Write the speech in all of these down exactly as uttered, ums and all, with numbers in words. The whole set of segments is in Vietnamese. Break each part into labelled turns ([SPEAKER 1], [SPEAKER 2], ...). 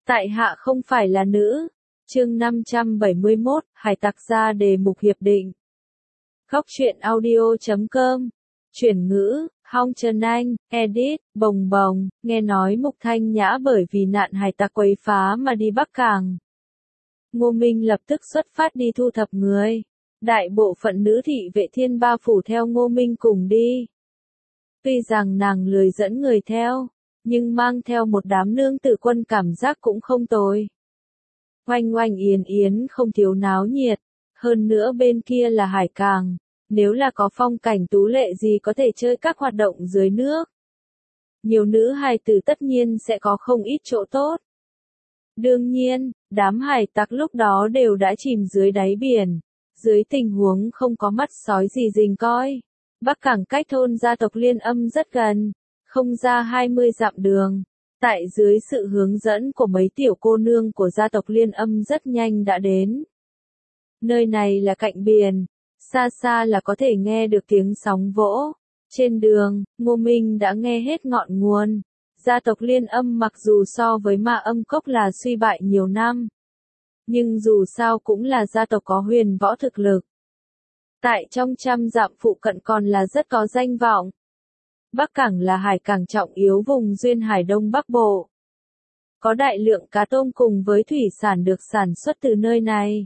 [SPEAKER 1] Tại hạ không phải là nữ. Chương năm trăm bảy mươi mốt, hải tặc ra đề mục hiệp định. Góc truyện audio chấm com. Chuyển ngữ, Hong Trần Anh, edit, bồng bồng, nghe nói Mục Thanh Nhã bởi vì nạn hải tặc quấy phá mà đi Bắc Cảng. Ngô Minh lập tức xuất phát đi thu thập người. Đại bộ phận nữ thị vệ thiên ba phủ theo Ngô Minh cùng đi. Tuy rằng nàng lười dẫn người theo, nhưng mang theo một đám nương tử quân cảm giác cũng không tồi. Oanh oanh yến yến không thiếu náo nhiệt, hơn nữa bên kia là hải cảng, nếu là có phong cảnh tú lệ gì có thể chơi các hoạt động dưới nước. Nhiều nữ hài tử tất nhiên sẽ có không ít chỗ tốt. Đương nhiên, đám hải tặc lúc đó đều đã chìm dưới đáy biển, dưới tình huống không có mắt sói gì rình coi. Bắc Cảng cách thôn gia tộc Liên Âm rất gần, không ra hai mươi dặm đường. Tại dưới sự hướng dẫn của mấy tiểu cô nương của gia tộc Liên Âm rất nhanh đã đến. Nơi này là cạnh biển, xa xa là có thể nghe được tiếng sóng vỗ. Trên đường, Ngô Minh đã nghe hết ngọn nguồn. Gia tộc Liên Âm mặc dù so với Ma Âm Cốc là suy bại nhiều năm, nhưng dù sao cũng là gia tộc có huyền võ thực lực. Tại trong trăm dặm phụ cận còn là rất có danh vọng. Bắc Cảng là hải cảng trọng yếu vùng duyên hải Đông Bắc Bộ. Có đại lượng cá tôm cùng với thủy sản được sản xuất từ nơi này.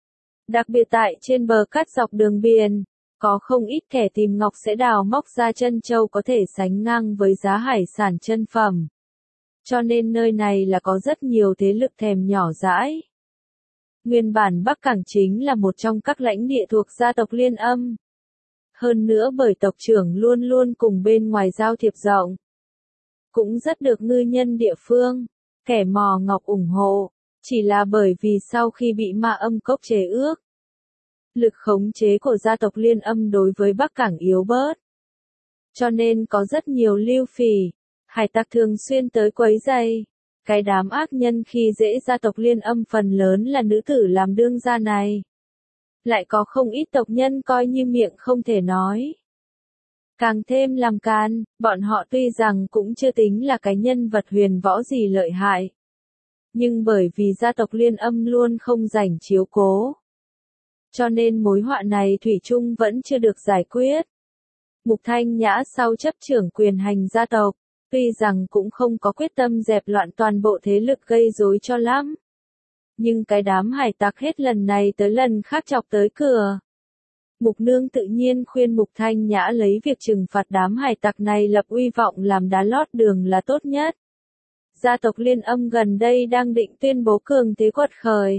[SPEAKER 1] Đặc biệt tại trên bờ cát dọc đường biển, có không ít kẻ tìm ngọc sẽ đào móc ra trân châu có thể sánh ngang với giá hải sản chân phẩm. Cho nên nơi này là có rất nhiều thế lực thèm nhỏ dãi. Nguyên bản Bắc Cảng chính là một trong các lãnh địa thuộc gia tộc Liên Âm. Hơn nữa bởi tộc trưởng luôn luôn cùng bên ngoài giao thiệp rộng. Cũng rất được ngư nhân địa phương, kẻ mò ngọc ủng hộ, chỉ là bởi vì sau khi bị Ma Âm Cốc chế ước, lực khống chế của gia tộc Liên Âm đối với Bắc Cảng yếu bớt. Cho nên có rất nhiều lưu phỉ, hải tặc thường xuyên tới quấy rầy. Cái đám ác nhân khi dễ gia tộc Liên Âm phần lớn là nữ tử làm đương gia này. Lại có không ít tộc nhân coi như miệng không thể nói. Càng thêm làm can, bọn họ tuy rằng cũng chưa tính là cái nhân vật huyền võ gì lợi hại. Nhưng bởi vì gia tộc Liên Âm luôn không rảnh chiếu cố. Cho nên mối họa này thủy chung vẫn chưa được giải quyết. Mục Thanh Nhã sau chấp trưởng quyền hành gia tộc, tuy rằng cũng không có quyết tâm dẹp loạn toàn bộ thế lực gây rối cho lắm. Nhưng cái đám hải tặc hết lần này tới lần khác chọc tới cửa. Mục Nương tự nhiên khuyên Mục Thanh Nhã lấy việc trừng phạt đám hải tặc này lập uy vọng làm đá lót đường là tốt nhất. Gia tộc Liên Âm gần đây đang định tuyên bố cường thế quật khởi.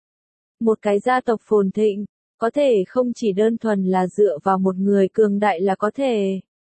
[SPEAKER 1] Một cái gia tộc phồn thịnh, có thể không chỉ đơn thuần là dựa vào một người cường đại là có thể,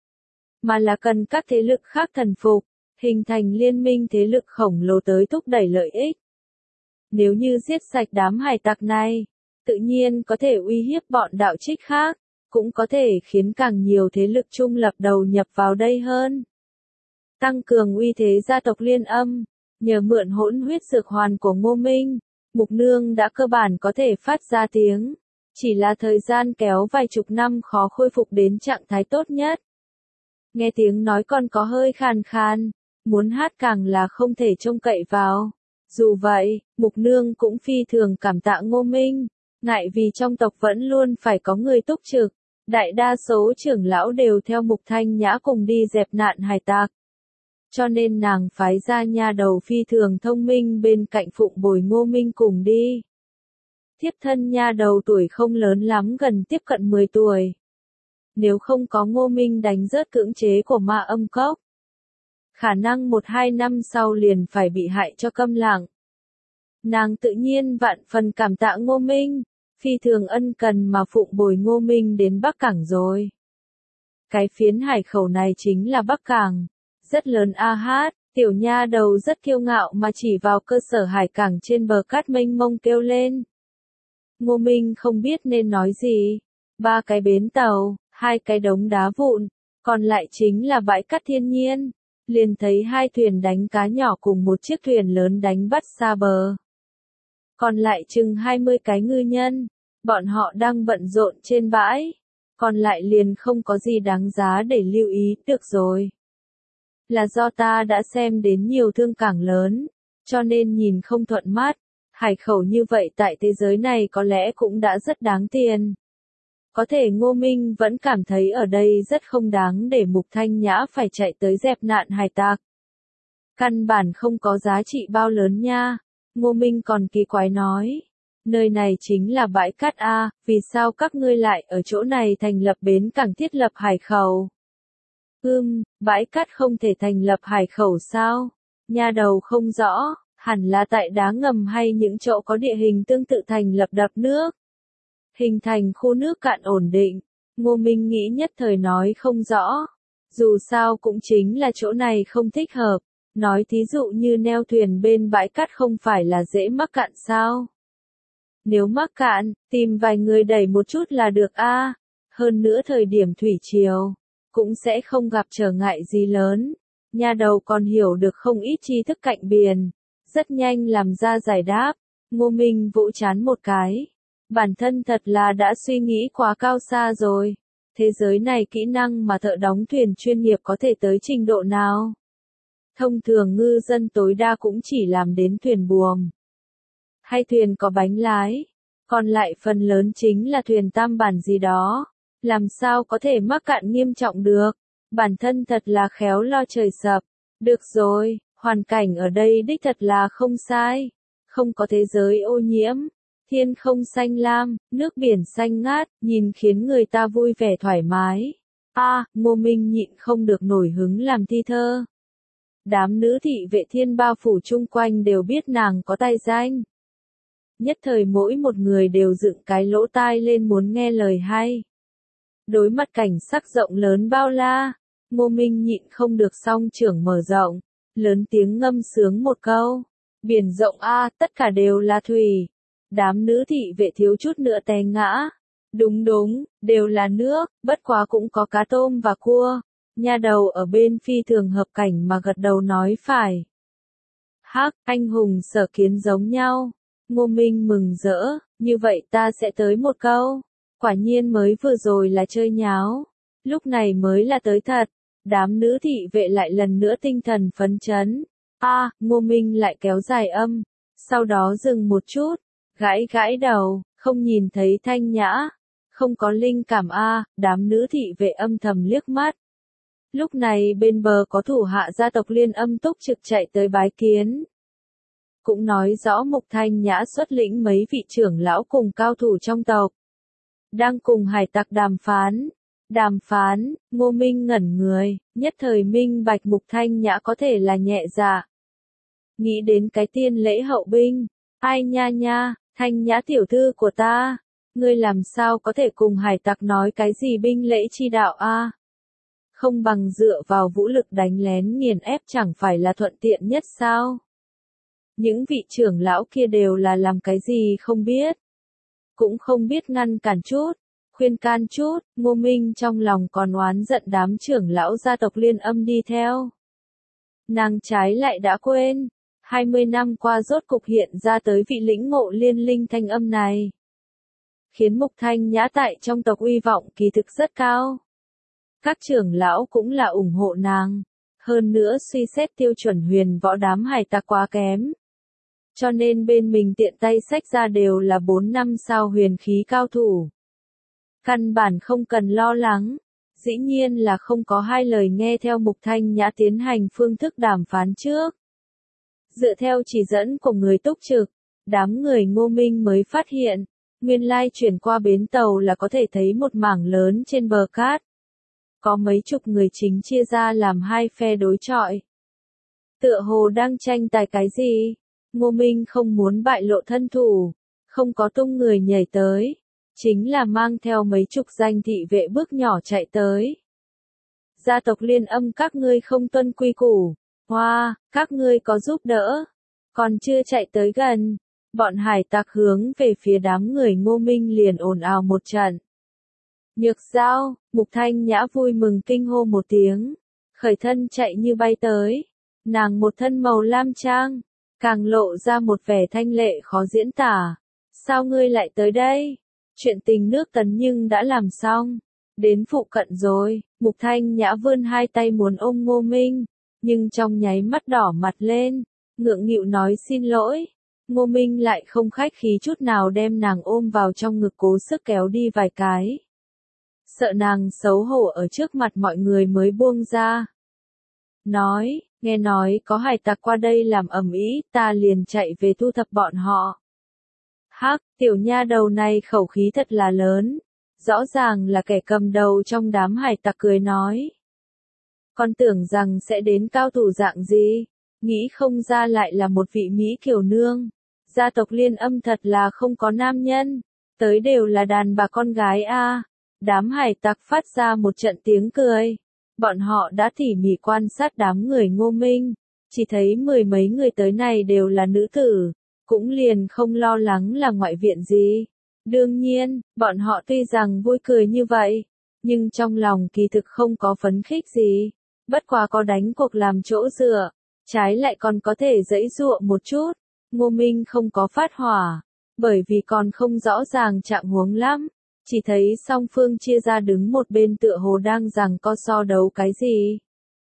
[SPEAKER 1] mà là cần các thế lực khác thần phục, hình thành liên minh thế lực khổng lồ tới thúc đẩy lợi ích. Nếu như giết sạch đám hải tặc này, tự nhiên có thể uy hiếp bọn đạo trích khác, cũng có thể khiến càng nhiều thế lực trung lập đầu nhập vào đây hơn. Tăng cường uy thế gia tộc Liên Âm, nhờ mượn hỗn huyết dược hoàn của Ngô Minh, Mục Nương đã cơ bản có thể phát ra tiếng, chỉ là thời gian kéo vài chục năm khó khôi phục đến trạng thái tốt nhất. Nghe tiếng nói còn có hơi khàn khàn, muốn hát càng là không thể trông cậy vào. Dù vậy, Mục Nương cũng phi thường cảm tạ Ngô Minh, ngại vì trong tộc vẫn luôn phải có người túc trực, đại đa số trưởng lão đều theo Mục Thanh Nhã cùng đi dẹp nạn hải tặc. Cho nên nàng phái ra nha đầu phi thường thông minh bên cạnh phụng bồi Ngô Minh cùng đi. Thiếp thân nha đầu tuổi không lớn lắm gần tiếp cận mười tuổi. Nếu không có Ngô Minh đánh rớt cưỡng chế của Ma Âm Cốc, khả năng một hai năm sau liền phải bị hại cho câm lặng. Nàng tự nhiên vạn phần cảm tạ Ngô Minh, phi thường ân cần mà phụng bồi Ngô Minh đến Bắc Cảng rồi. Cái phiến hải khẩu này chính là Bắc Cảng, rất lớn a hát, tiểu nha đầu rất kiêu ngạo mà chỉ vào cơ sở hải cảng trên bờ cát mênh mông kêu lên. Ngô Minh không biết nên nói gì, ba cái bến tàu, hai cái đống đá vụn, còn lại chính là bãi cát thiên nhiên. Liền thấy hai thuyền đánh cá nhỏ cùng một chiếc thuyền lớn đánh bắt xa bờ. Còn lại chừng hai mươi cái ngư nhân, bọn họ đang bận rộn trên bãi, còn lại liền không có gì đáng giá để lưu ý, được rồi. Là do ta đã xem đến nhiều thương cảng lớn, cho nên nhìn không thuận mắt. Hải khẩu như vậy tại thế giới này có lẽ cũng đã rất đáng tiền. Có thể Ngô Minh vẫn cảm thấy ở đây rất không đáng để Mục Thanh Nhã phải chạy tới dẹp nạn hải tặc. Căn bản không có giá trị bao lớn nha. Ngô Minh còn kỳ quái nói. Nơi này chính là bãi cát A, vì sao các ngươi lại ở chỗ này thành lập bến cảng thiết lập hải khẩu? Ừm, bãi cát không thể thành lập hải khẩu sao? Nha đầu không rõ, hẳn là tại đá ngầm hay những chỗ có địa hình tương tự thành lập đập nước. Hình thành khu nước cạn ổn định. Ngô Minh nghĩ nhất thời nói không rõ. Dù sao cũng chính là chỗ này không thích hợp. Nói thí dụ như neo thuyền bên bãi cát không phải là dễ mắc cạn sao? Nếu mắc cạn, tìm vài người đẩy một chút là được a. Hơn nữa thời điểm thủy triều, cũng sẽ không gặp trở ngại gì lớn. Nha đầu còn hiểu được không ít tri thức cạnh biển. Rất nhanh làm ra giải đáp. Ngô Minh vỗ chán một cái. Bản thân thật là đã suy nghĩ quá cao xa rồi. Thế giới này kỹ năng mà thợ đóng thuyền chuyên nghiệp có thể tới trình độ nào? Thông thường ngư dân tối đa cũng chỉ làm đến thuyền buồm. Hay thuyền có bánh lái. Còn lại phần lớn chính là thuyền tam bản gì đó. Làm sao có thể mắc cạn nghiêm trọng được. Bản thân thật là khéo lo trời sập. Được rồi, hoàn cảnh ở đây đích thật là không sai. Không có thế giới ô nhiễm. Thiên không xanh lam, nước biển xanh ngát, nhìn khiến người ta vui vẻ thoải mái. A, à, Ngô Minh nhịn không được nổi hứng làm thi thơ. Đám nữ thị vệ thiên ba phủ chung quanh đều biết nàng có tài danh. Nhất thời mỗi một người đều dựng cái lỗ tai lên muốn nghe lời hay. Đối mặt cảnh sắc rộng lớn bao la, Ngô Minh nhịn không được song trưởng mở rộng, lớn tiếng ngâm sướng một câu. Biển rộng a, tất cả đều là thủy. Đám nữ thị vệ thiếu chút nữa té ngã. Đúng đúng, đều là nước, bất quá cũng có cá tôm và cua. Nha đầu ở bên phi thường hợp cảnh mà gật đầu nói phải. Hắc, anh hùng sở kiến giống nhau. Ngô Minh mừng rỡ, như vậy ta sẽ tới một câu. Quả nhiên mới vừa rồi là chơi nháo. Lúc này mới là tới thật. Đám nữ thị vệ lại lần nữa tinh thần phấn chấn. A, à, Ngô Minh lại kéo dài âm. Sau đó dừng một chút. Gãi gãi đầu, không nhìn thấy Thanh Nhã. Không có linh cảm a, à, đám nữ thị vệ âm thầm liếc mắt. Lúc này bên bờ có thủ hạ gia tộc Liên Âm túc trực chạy tới bái kiến. Cũng nói rõ Mục Thanh Nhã xuất lĩnh mấy vị trưởng lão cùng cao thủ trong tộc. Đang cùng hải tặc đàm phán. Đàm phán, Ngô Minh ngẩn người, nhất thời minh bạch Mục Thanh Nhã có thể là nhẹ dạ. Nghĩ đến cái tiên lễ hậu binh. Ai nha nha, Thanh Nhã tiểu thư của ta. Ngươi làm sao có thể cùng hải tặc nói cái gì binh lễ chi đạo a? À? Không bằng dựa vào vũ lực đánh lén nghiền ép chẳng phải là thuận tiện nhất sao? Những vị trưởng lão kia đều là làm cái gì không biết. Cũng không biết ngăn cản chút, khuyên can chút, Ngô Minh trong lòng còn oán giận đám trưởng lão gia tộc Liên Âm đi theo. Nàng trái lại đã quên, hai mươi năm qua rốt cục hiện ra tới vị lĩnh ngộ liên linh thanh âm này. Khiến Mục Thanh Nhã tại trong tộc uy vọng kỳ thực rất cao. Các trưởng lão cũng là ủng hộ nàng. Hơn nữa suy xét tiêu chuẩn huyền võ đám hải tặc quá kém. Cho nên bên mình tiện tay xách ra đều là bốn năm sao huyền khí cao thủ. Căn bản không cần lo lắng. Dĩ nhiên là không có hai lời nghe theo Mục Thanh Nhã tiến hành phương thức đàm phán trước. Dựa theo chỉ dẫn của người túc trực, đám người Ngô Minh mới phát hiện, nguyên lai chuyển qua bến tàu là có thể thấy một mảng lớn trên bờ cát. Có mấy chục người chính chia ra làm hai phe đối chọi. Tựa hồ đang tranh tài cái gì? Ngô Minh không muốn bại lộ thân thủ, không có tung người nhảy tới, chính là mang theo mấy chục danh thị vệ bước nhỏ chạy tới. Gia tộc Liên Âm các ngươi không tuân quy củ, hoa, wow, các ngươi có giúp đỡ, còn chưa chạy tới gần, bọn hải tặc hướng về phía đám người Ngô Minh liền ồn ào một trận. Nhược Giao, Mục Thanh Nhã vui mừng kinh hô một tiếng, khởi thân chạy như bay tới, nàng một thân màu lam trang, càng lộ ra một vẻ thanh lệ khó diễn tả. Sao ngươi lại tới đây? Chuyện tình nước tấn nhưng đã làm xong, đến phụ cận rồi. Mục Thanh Nhã vươn hai tay muốn ôm Ngô Minh, nhưng trong nháy mắt đỏ mặt lên, ngượng nghịu nói xin lỗi. Ngô Minh lại không khách khí chút nào đem nàng ôm vào trong ngực cố sức kéo đi vài cái. Sợ nàng xấu hổ ở trước mặt mọi người mới buông ra. Nói, nghe nói có hải tặc qua đây làm ầm ĩ, ta liền chạy về thu thập bọn họ. Hắc, tiểu nha đầu này khẩu khí thật là lớn. Rõ ràng là kẻ cầm đầu trong đám hải tặc cười nói. Con tưởng rằng sẽ đến cao thủ dạng gì, nghĩ không ra lại là một vị Mỹ kiều nương. Gia tộc Liên Âm thật là không có nam nhân, tới đều là đàn bà con gái a. Đám hải tặc phát ra một trận tiếng cười. Bọn họ đã tỉ mỉ quan sát đám người Ngô Minh, chỉ thấy mười mấy người tới này đều là nữ tử, cũng liền không lo lắng là ngoại viện gì. Đương nhiên, bọn họ tuy rằng vui cười như vậy, nhưng trong lòng kỳ thực không có phấn khích gì, bất quá có đánh cuộc làm chỗ dựa, trái lại còn có thể giãy giụa một chút. Ngô Minh không có phát hỏa, bởi vì còn không rõ ràng trạng huống lắm, chỉ thấy song phương chia ra đứng một bên tựa hồ đang giằng co so đấu cái gì.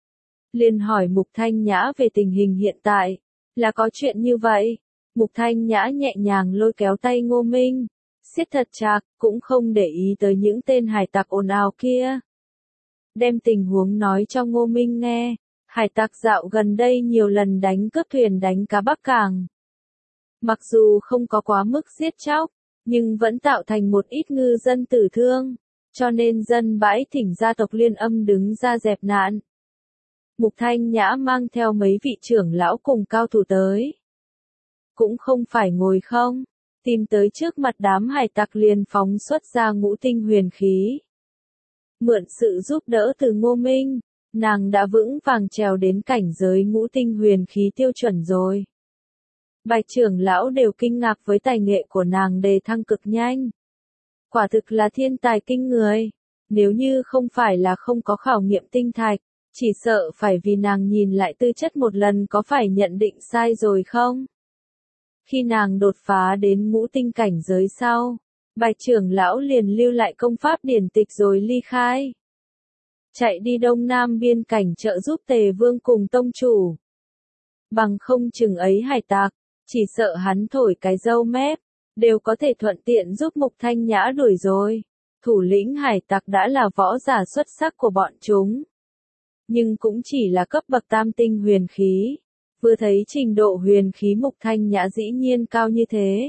[SPEAKER 1] Liền hỏi Mục Thanh Nhã về tình hình hiện tại, là có chuyện như vậy. Mục Thanh Nhã nhẹ nhàng lôi kéo tay Ngô Minh, siết thật chặt, cũng không để ý tới những tên hải tặc ồn ào kia. Đem tình huống nói cho Ngô Minh nghe, hải tặc dạo gần đây nhiều lần đánh cướp thuyền đánh cá Bắc Cảng. Mặc dù không có quá mức giết chóc, nhưng vẫn tạo thành một ít ngư dân tử thương, cho nên dân bãi thỉnh gia tộc Liên Âm đứng ra dẹp nạn. Mục Thanh Nhã mang theo mấy vị trưởng lão cùng cao thủ tới. Cũng không phải ngồi không, tìm tới trước mặt đám hải tặc liền phóng xuất ra ngũ tinh huyền khí. Mượn sự giúp đỡ từ Ngô Minh, nàng đã vững vàng trèo đến cảnh giới ngũ tinh huyền khí tiêu chuẩn rồi. Bạch trưởng lão đều kinh ngạc với tài nghệ của nàng đề thăng cực nhanh. Quả thực là thiên tài kinh người, nếu như không phải là không có khảo nghiệm tinh thạch, chỉ sợ phải vì nàng nhìn lại tư chất một lần có phải nhận định sai rồi không? Khi nàng đột phá đến ngũ tinh cảnh giới sau, Bạch trưởng lão liền lưu lại công pháp điển tịch rồi ly khai. Chạy đi đông nam biên cảnh trợ giúp Tề Vương cùng tông chủ. Bằng không chừng ấy hải tặc, chỉ sợ hắn thổi cái râu mép, đều có thể thuận tiện giúp Mục Thanh Nhã đuổi rồi. Thủ lĩnh hải tặc đã là võ giả xuất sắc của bọn chúng. Nhưng cũng chỉ là cấp bậc tam tinh huyền khí. Vừa thấy trình độ huyền khí Mục Thanh Nhã dĩ nhiên cao như thế.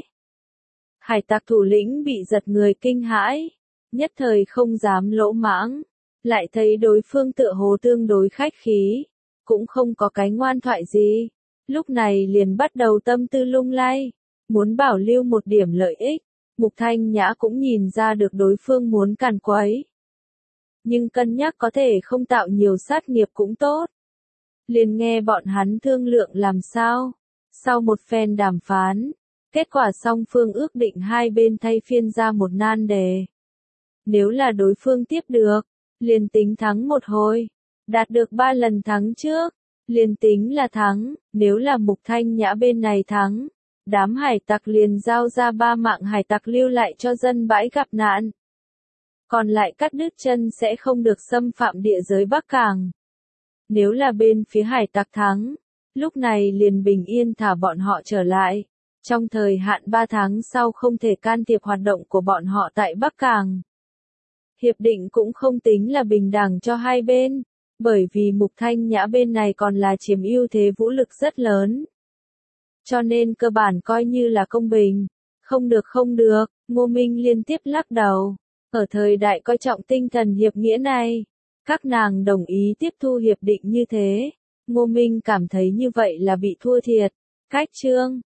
[SPEAKER 1] Hải tặc thủ lĩnh bị giật người kinh hãi, nhất thời không dám lỗ mãng, lại thấy đối phương tựa hồ tương đối khách khí, cũng không có cái ngoan thoại gì, lúc này liền bắt đầu tâm tư lung lay, muốn bảo lưu một điểm lợi ích. Mục Thanh Nhã cũng nhìn ra được đối phương muốn càn quấy, nhưng cân nhắc có thể không tạo nhiều sát nghiệp cũng tốt. Liền nghe bọn hắn thương lượng làm sao. Sau một phen đàm phán, kết quả song phương ước định hai bên thay phiên ra một nan đề. Nếu là đối phương tiếp được, liền tính thắng một hồi, đạt được ba lần thắng trước, liền tính là thắng. Nếu là Mục Thanh Nhã bên này thắng, đám hải tặc liền giao ra ba mạng hải tặc lưu lại cho dân bãi gặp nạn. Còn lại cắt đứt chân sẽ không được xâm phạm địa giới Bắc Cảng. Nếu là bên phía hải tặc thắng, lúc này liền bình yên thả bọn họ trở lại. Trong thời hạn ba tháng sau không thể can thiệp hoạt động của bọn họ tại Bắc Cảng. Hiệp định cũng không tính là bình đẳng cho hai bên, bởi vì Mục Thanh Nhã bên này còn là chiếm ưu thế vũ lực rất lớn. Cho nên cơ bản coi như là công bình. Không được không được, Ngô Minh liên tiếp lắc đầu. Ở thời đại coi trọng tinh thần hiệp nghĩa này, các nàng đồng ý tiếp thu hiệp định như thế. Ngô Minh cảm thấy như vậy là bị thua thiệt. Cách chương